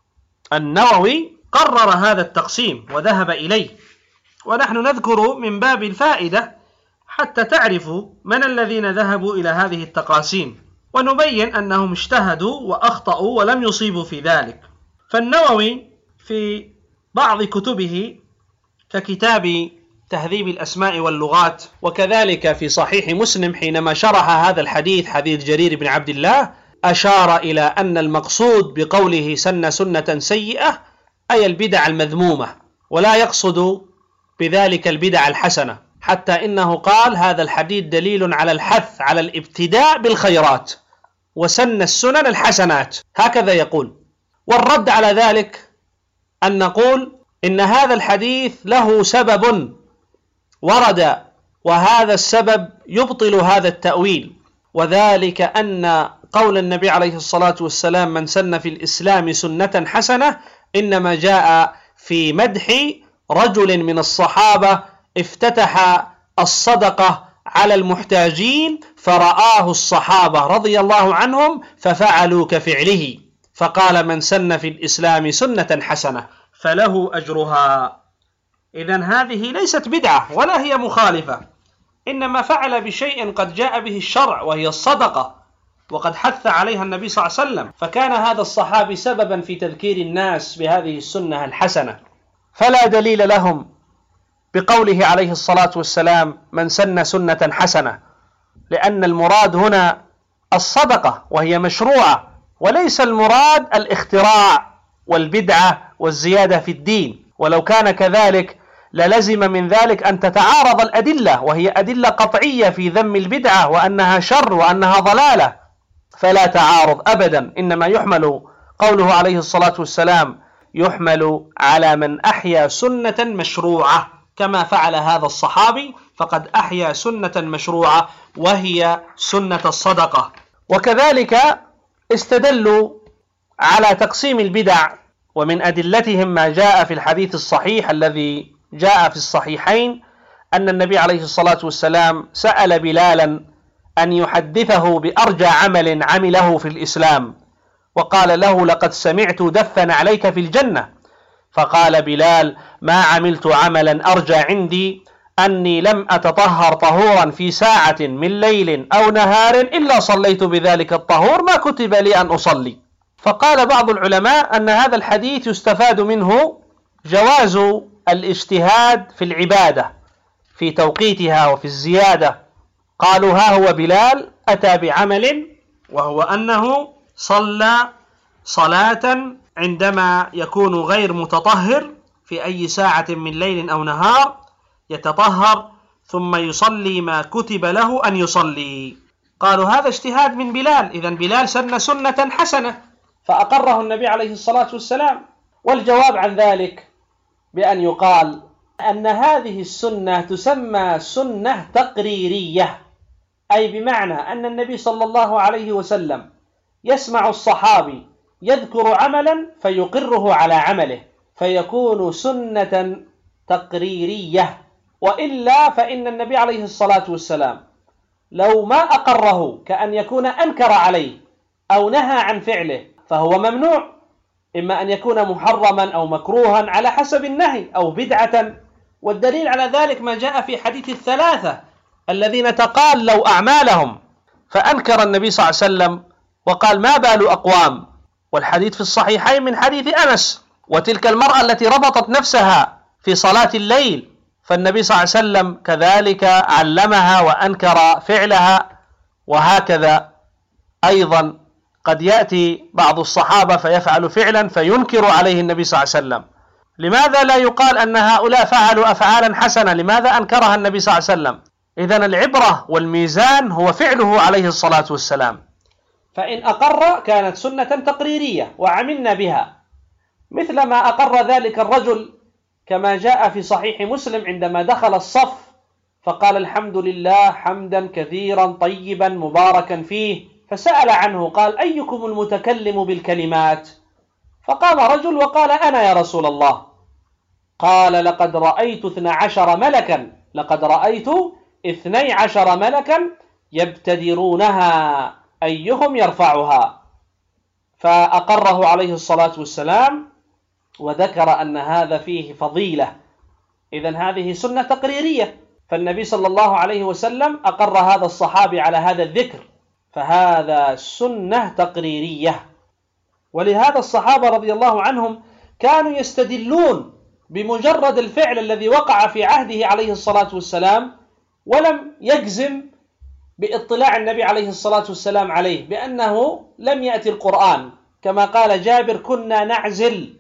[SPEAKER 2] النووي قرر هذا التقسيم وذهب إليه، ونحن نذكر من باب الفائدة حتى تعرفوا من الذين ذهبوا إلى هذه التقاسيم، ونبين أنهم اجتهدوا وأخطأوا ولم يصيبوا في ذلك. فالنووي في بعض كتبه ككتاب تهذيب الأسماء واللغات، وكذلك في صحيح مسلم حينما شرح هذا الحديث حديث جرير بن عبد الله، أشار إلى أن المقصود بقوله سن سنة سيئة أي البدع المذمومة، ولا يقصد بذلك البدع الحسنة، حتى إنه قال هذا الحديث دليل على الحث على الابتداء بالخيرات وسن السنن الحسنات، هكذا يقول. والرد على ذلك أن نقول إن هذا الحديث له سبب ورد، وهذا السبب يبطل هذا التأويل، وذلك أن قول النبي عليه الصلاة والسلام من سن في الإسلام سنة حسنة إنما جاء في مدح رجل من الصحابة افتتح الصدقة على المحتاجين فرآه الصحابة رضي الله عنهم ففعلوا كفعله، فقال من سن في الإسلام سنة حسنة فله أجرها. إذن هذه ليست بدعة ولا هي مخالفة، إنما فعل بشيء قد جاء به الشرع وهي الصدقة، وقد حث عليها النبي صلى الله عليه وسلم، فكان هذا الصحابي سببا في تذكير الناس بهذه السنة الحسنة. فلا دليل لهم بقوله عليه الصلاة والسلام من سن سنة حسنة، لأن المراد هنا الصدقة وهي مشروعة، وليس المراد الاختراع والبدعة والزيادة في الدين. ولو كان كذلك للزم من ذلك أن تتعارض الأدلة، وهي أدلة قطعية في ذم البدعة وأنها شر وأنها ضلالة، فلا تعارض أبدا. إنما يحمل قوله عليه الصلاة والسلام يحمل على من أحيا سنة مشروعة كما فعل هذا الصحابي، فقد أحيا سنة مشروعة وهي سنة الصدقة. وكذلك استدلوا على تقسيم البدع، ومن أدلتهم ما جاء في الحديث الصحيح الذي جاء في الصحيحين أن النبي عليه الصلاة والسلام سأل بلالا أن يحدثه بأرجى عمل عمله في الإسلام، وقال له: لقد سمعت دفا عليك في الجنة. فقال بلال: ما عملت عملا أرجى عندي أني لم أتطهر طهورا في ساعة من ليل أو نهار إلا صليت بذلك الطهور ما كتب لي أن أصلي. فقال بعض العلماء أن هذا الحديث يستفاد منه جواز الاجتهاد في العبادة في توقيتها وفي الزيادة. قالوا: ها هو بلال أتى بعمل، وهو أنه صلى صلاة عندما يكون غير متطهر في أي ساعة من ليل أو نهار، يتطهر ثم يصلي ما كتب له أن يصلي. قالوا: هذا اجتهاد من بلال، إذن بلال سن سنة حسنة فأقره النبي عليه الصلاة والسلام. والجواب عن ذلك بأن يقال أن هذه السنة تسمى سنة تقريرية، أي بمعنى أن النبي صلى الله عليه وسلم يسمع الصحابي يذكر عملا فيقره على عمله فيكون سنة تقريرية. وإلا فإن النبي عليه الصلاة والسلام لو ما أقره كأن يكون أنكر عليه أو نهى عن فعله فهو ممنوع، إما أن يكون محرما أو مكروها على حسب النهي أو بدعة. والدليل على ذلك ما جاء في حديث الثلاثة الذين تقالوا أعمالهم فأنكر النبي صلى الله عليه وسلم وقال: ما بال أقوام. والحديث في الصحيحين من حديث أنس. وتلك المرأة التي ربطت نفسها في صلاة الليل، فالنبي صلى الله عليه وسلم كذلك علمها وأنكر فعلها. وهكذا أيضا قد يأتي بعض الصحابة فيفعل فعلا فينكر عليه النبي صلى الله عليه وسلم. لماذا لا يقال أن هؤلاء فعلوا أفعالا حسنة؟ لماذا أنكرها النبي صلى الله عليه وسلم؟ إذن العبرة والميزان هو فعله عليه الصلاة والسلام. فإن أقر كانت سنة تقريرية وعملنا بها، مثل ما أقر ذلك الرجل كما جاء في صحيح مسلم عندما دخل الصف فقال: الحمد لله حمدا كثيرا طيبا مباركا فيه، فسأل عنه قال: أيكم المتكلم بالكلمات؟ فقام رجل وقال: أنا يا رسول الله. قال: لقد رأيت اثنى عشر ملكا لقد رأيت اثني عشر ملكا يبتدرونها أيهم يرفعها. فأقره عليه الصلاة والسلام وذكر أن هذا فيه فضيلة. إذن هذه سنة تقريرية، فالنبي صلى الله عليه وسلم أقر هذا الصحابي على هذا الذكر، فهذا سنة تقريرية. ولهذا الصحابة رضي الله عنهم كانوا يستدلون بمجرد الفعل الذي وقع في عهده عليه الصلاة والسلام ولم يجزم باطلاع النبي عليه الصلاة والسلام عليه بأنه لم يأتي القرآن، كما قال جابر: كنا نعزل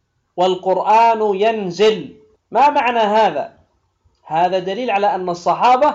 [SPEAKER 2] والقرآن ينزل. ما معنى هذا؟ هذا دليل على أن الصحابة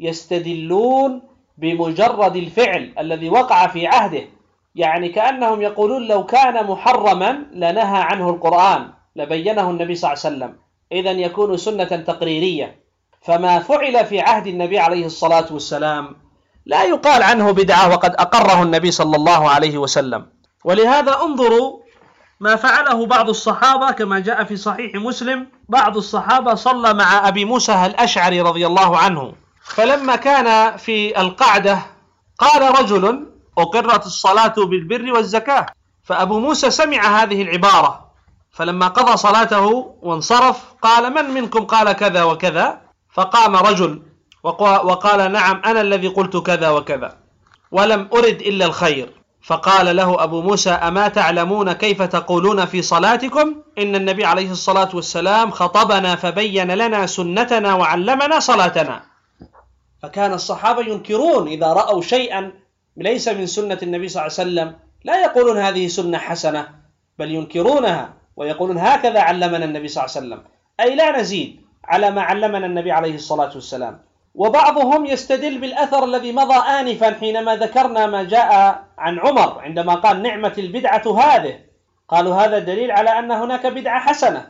[SPEAKER 2] يستدلون بمجرد الفعل الذي وقع في عهده، يعني كأنهم يقولون لو كان محرما لنهى عنه القرآن لبينه النبي صلى الله عليه وسلم، إذن يكون سنة تقريرية. فما فعل في عهد النبي عليه الصلاة والسلام لا يقال عنه بدعة وقد أقره النبي صلى الله عليه وسلم. ولهذا انظروا ما فعله بعض الصحابة كما جاء في صحيح مسلم. بعض الصحابة صلى مع أبي موسى الأشعري رضي الله عنه، فلما كان في القعدة قال رجل: أقرت الصلاة بالبر والزكاة. فأبو موسى سمع هذه العبارة، فلما قضى صلاته وانصرف قال: من منكم قال كذا وكذا؟ فقام رجل وقال: نعم أنا الذي قلت كذا وكذا ولم أرد إلا الخير. فقال له أبو موسى: أما تعلمون كيف تقولون في صلاتكم؟ إن النبي عليه الصلاة والسلام خطبنا فبين لنا سنتنا وعلمنا صلاتنا. فكان الصحابة ينكرون إذا رأوا شيئا ليس من سنة النبي صلى الله عليه وسلم، لا يقولون هذه سنة حسنة، بل ينكرونها ويقولون هكذا علمنا النبي صلى الله عليه وسلم، أي لا نزيد على ما علمنا النبي عليه الصلاة والسلام. وبعضهم يستدل بالأثر الذي مضى آنفا حينما ذكرنا ما جاء عن عمر عندما قال: نعمة البدعة هذه. قالوا هذا دليل على أن هناك بدعة حسنة،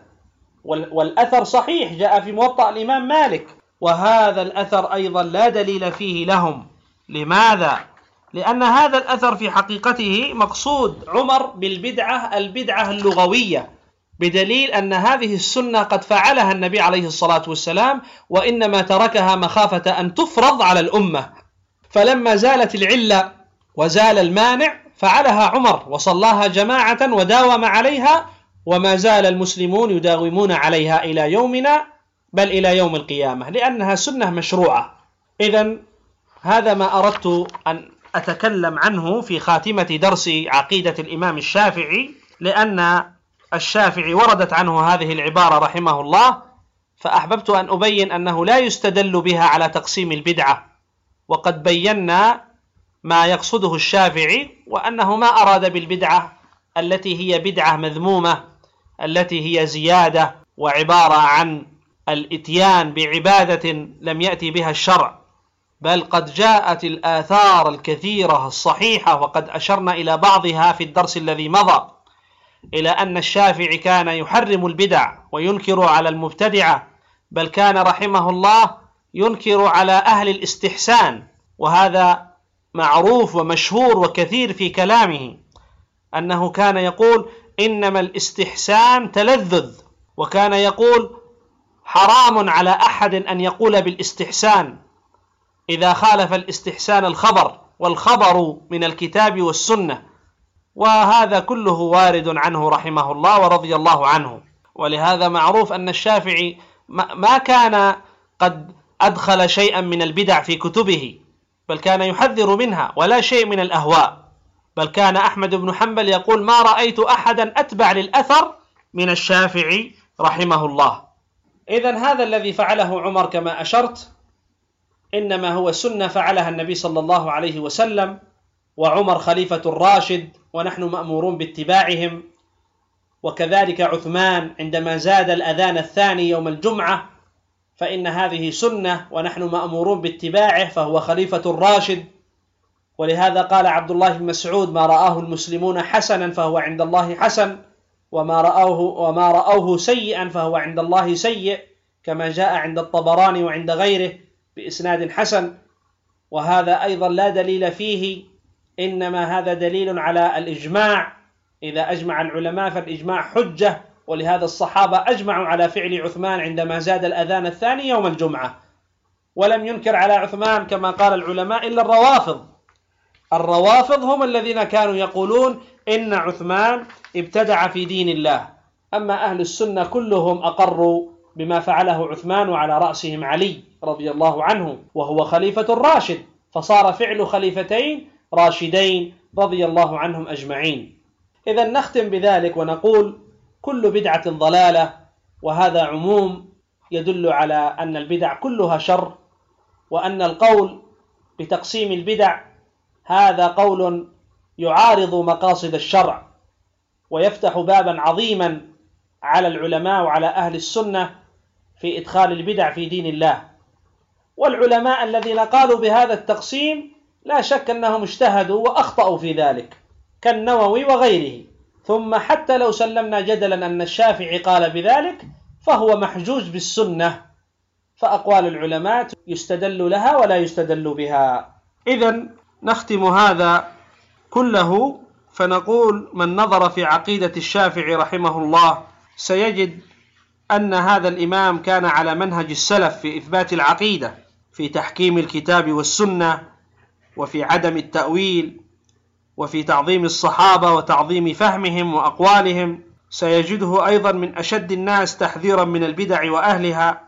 [SPEAKER 2] والأثر صحيح جاء في موطأ الإمام مالك، وهذا الأثر أيضا لا دليل فيه لهم. لماذا؟ لأن هذا الأثر في حقيقته مقصود عمر بالبدعة البدعة اللغوية، بدليل أن هذه السنة قد فعلها النبي عليه الصلاة والسلام، وإنما تركها مخافة أن تفرض على الأمة. فلما زالت العلة وزال المانع فعلها عمر وصلاها جماعة وداوم عليها، وما زال المسلمون يداومون عليها إلى يومنا بل إلى يوم القيامة، لأنها سنة مشروعة. إذن هذا ما أردت أن أتكلم عنه في خاتمة درس عقيدة الإمام الشافعي، لأن الشافعي وردت عنه هذه العبارة رحمه الله، فأحببت أن أبين أنه لا يستدل بها على تقسيم البدعة، وقد بينا ما يقصده الشافعي، وأنه ما أراد بالبدعة التي هي بدعة مذمومة، التي هي زيادة وعبارة عن الإتيان بعبادة لم يأتي بها الشرع، بل قد جاءت الآثار الكثيرة الصحيحة، وقد أشرنا إلى بعضها في الدرس الذي مضى، إلى أن الشافعي كان يحرم البدع وينكر على المبتدعة، بل كان رحمه الله ينكر على أهل الاستحسان، وهذا معروف ومشهور وكثير في كلامه، أنه كان يقول إنما الاستحسان تلذذ، وكان يقول حرام على أحد أن يقول بالاستحسان إذا خالف الاستحسان الخبر، والخبر من الكتاب والسنة، وهذا كله وارد عنه رحمه الله ورضي الله عنه. ولهذا معروف أن الشافعي ما كان قد أدخل شيئا من البدع في كتبه، بل كان يحذر منها، ولا شيء من الأهواء، بل كان أحمد بن حنبل يقول ما رأيت أحدا أتبع للأثر من الشافعي رحمه الله. إذن هذا الذي فعله عمر كما أشرت إنما هو سنة فعلها النبي صلى الله عليه وسلم، وعمر خليفة الراشد ونحن مأمورون باتباعهم، وكذلك عثمان عندما زاد الأذان الثاني يوم الجمعة فإن هذه سنة ونحن مأمورون باتباعه، فهو خليفة الراشد. ولهذا قال عبد الله بن مسعود ما رآه المسلمون حسنا فهو عند الله حسن، وما رأوه, وما رأوه سيئا فهو عند الله سيء، كما جاء عند الطبراني وعند غيره بإسناد حسن. وهذا أيضا لا دليل فيه، إنما هذا دليل على الإجماع، إذا أجمع العلماء فالإجماع حجة، ولهذا الصحابة أجمعوا على فعل عثمان عندما زاد الأذان الثاني يوم الجمعة، ولم ينكر على عثمان كما قال العلماء إلا الروافض. الروافض هم الذين كانوا يقولون إن عثمان ابتدع في دين الله، أما أهل السنة كلهم أقروا بما فعله عثمان، وعلى رأسهم علي رضي الله عنه، وهو خليفة الراشد، فصار فعل خليفتين راشدين رضي الله عنهم أجمعين. إذن نختم بذلك ونقول كل بدعة ضلالة، وهذا عموم يدل على أن البدع كلها شر، وأن القول بتقسيم البدع هذا قول يعارض مقاصد الشرع، ويفتح بابا عظيما على العلماء وعلى أهل السنة في إدخال البدع في دين الله. والعلماء الذين قالوا بهذا التقسيم لا شك أنهم اجتهدوا وأخطأوا في ذلك، كالنووي وغيره. ثم حتى لو سلمنا جدلا أن الشافعي قال بذلك فهو محجوج بالسنة، فأقوال العلماء يستدل لها ولا يستدل بها. إذن نختم هذا كله فنقول من نظر في عقيدة الشافعي رحمه الله سيجد أن هذا الإمام كان على منهج السلف في إثبات العقيدة، في تحكيم الكتاب والسنة، وفي عدم التأويل، وفي تعظيم الصحابة وتعظيم فهمهم وأقوالهم. سيجده أيضا من أشد الناس تحذيرا من البدع وأهلها،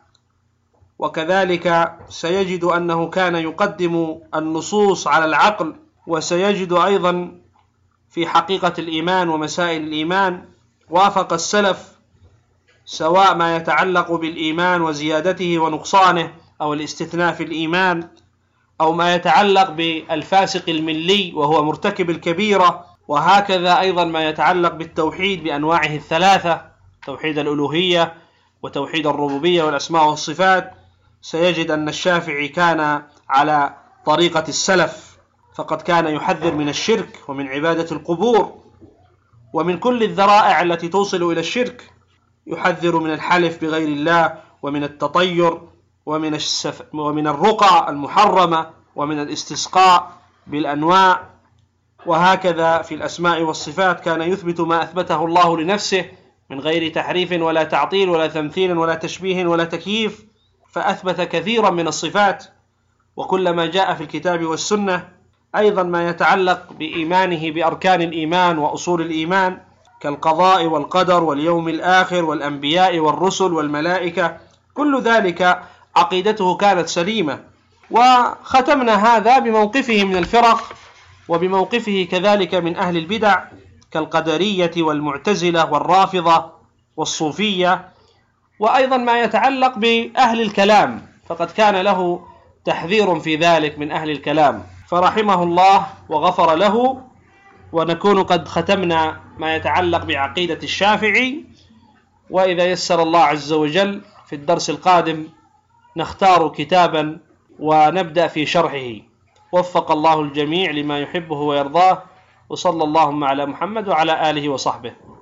[SPEAKER 2] وكذلك سيجد أنه كان يقدم النصوص على العقل، وسيجد أيضا في حقيقة الإيمان ومسائل الإيمان وافق السلف، سواء ما يتعلق بالإيمان وزيادته ونقصانه، أو الاستثناء في الإيمان، أو ما يتعلق بالفاسق الملي وهو مرتكب الكبيرة، وهكذا أيضا ما يتعلق بالتوحيد بأنواعه الثلاثة، توحيد الألوهية وتوحيد الربوبية والأسماء والصفات. سيجد أن الشافعي كان على طريقة السلف، فقد كان يحذر من الشرك ومن عبادة القبور ومن كل الذرائع التي توصل إلى الشرك، يحذر من الحلف بغير الله، ومن التطير، ومن, السف... ومن الرقى المحرمة، ومن الاستسقاء بالأنواع. وهكذا في الأسماء والصفات كان يثبت ما أثبته الله لنفسه من غير تحريف ولا تعطيل ولا تمثيل ولا تشبيه ولا تكييف، فأثبت كثيرا من الصفات، وكل ما جاء في الكتاب والسنة، أيضا ما يتعلق بإيمانه بأركان الإيمان وأصول الإيمان كالقضاء والقدر واليوم الآخر والأنبياء والرسل والملائكة، كل ذلك عقيدته كانت سليمة. وختمنا هذا بموقفه من الفرق وبموقفه كذلك من أهل البدع كالقدرية والمعتزلة والرافضة والصوفية، وأيضا ما يتعلق بأهل الكلام، فقد كان له تحذير في ذلك من أهل الكلام، فرحمه الله وغفر له. ونكون قد ختمنا ما يتعلق بعقيدة الشافعي، وإذا يسر الله عز وجل في الدرس القادم نختار كتابا ونبدأ في شرحه. وفق الله الجميع لما يحبه ويرضاه، وصلى اللهم على محمد وعلى آله وصحبه.